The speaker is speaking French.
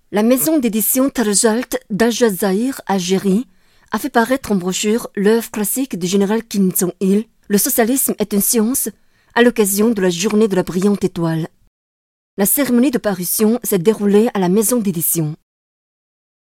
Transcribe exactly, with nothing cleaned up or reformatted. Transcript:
La maison d'édition Tarjalt d'Al-Jazair, Algérie, a fait paraître en brochure l'œuvre classique du général Kim Jong-il, Le socialisme est une science, à l'occasion de la journée de la brillante étoile. La cérémonie de parution s'est déroulée à la maison d'édition.